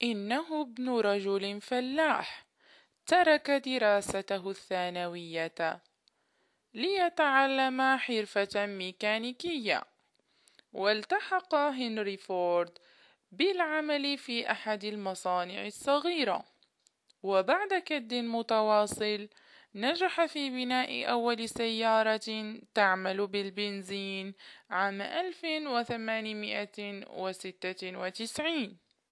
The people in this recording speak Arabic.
إنه ابن رجل فلاح ترك دراسته الثانوية ليتعلم حرفة ميكانيكية، والتحق هنري فورد بالعمل في أحد المصانع الصغيرة، وبعد كد متواصل نجح في بناء أول سيارة تعمل بالبنزين عام 1896.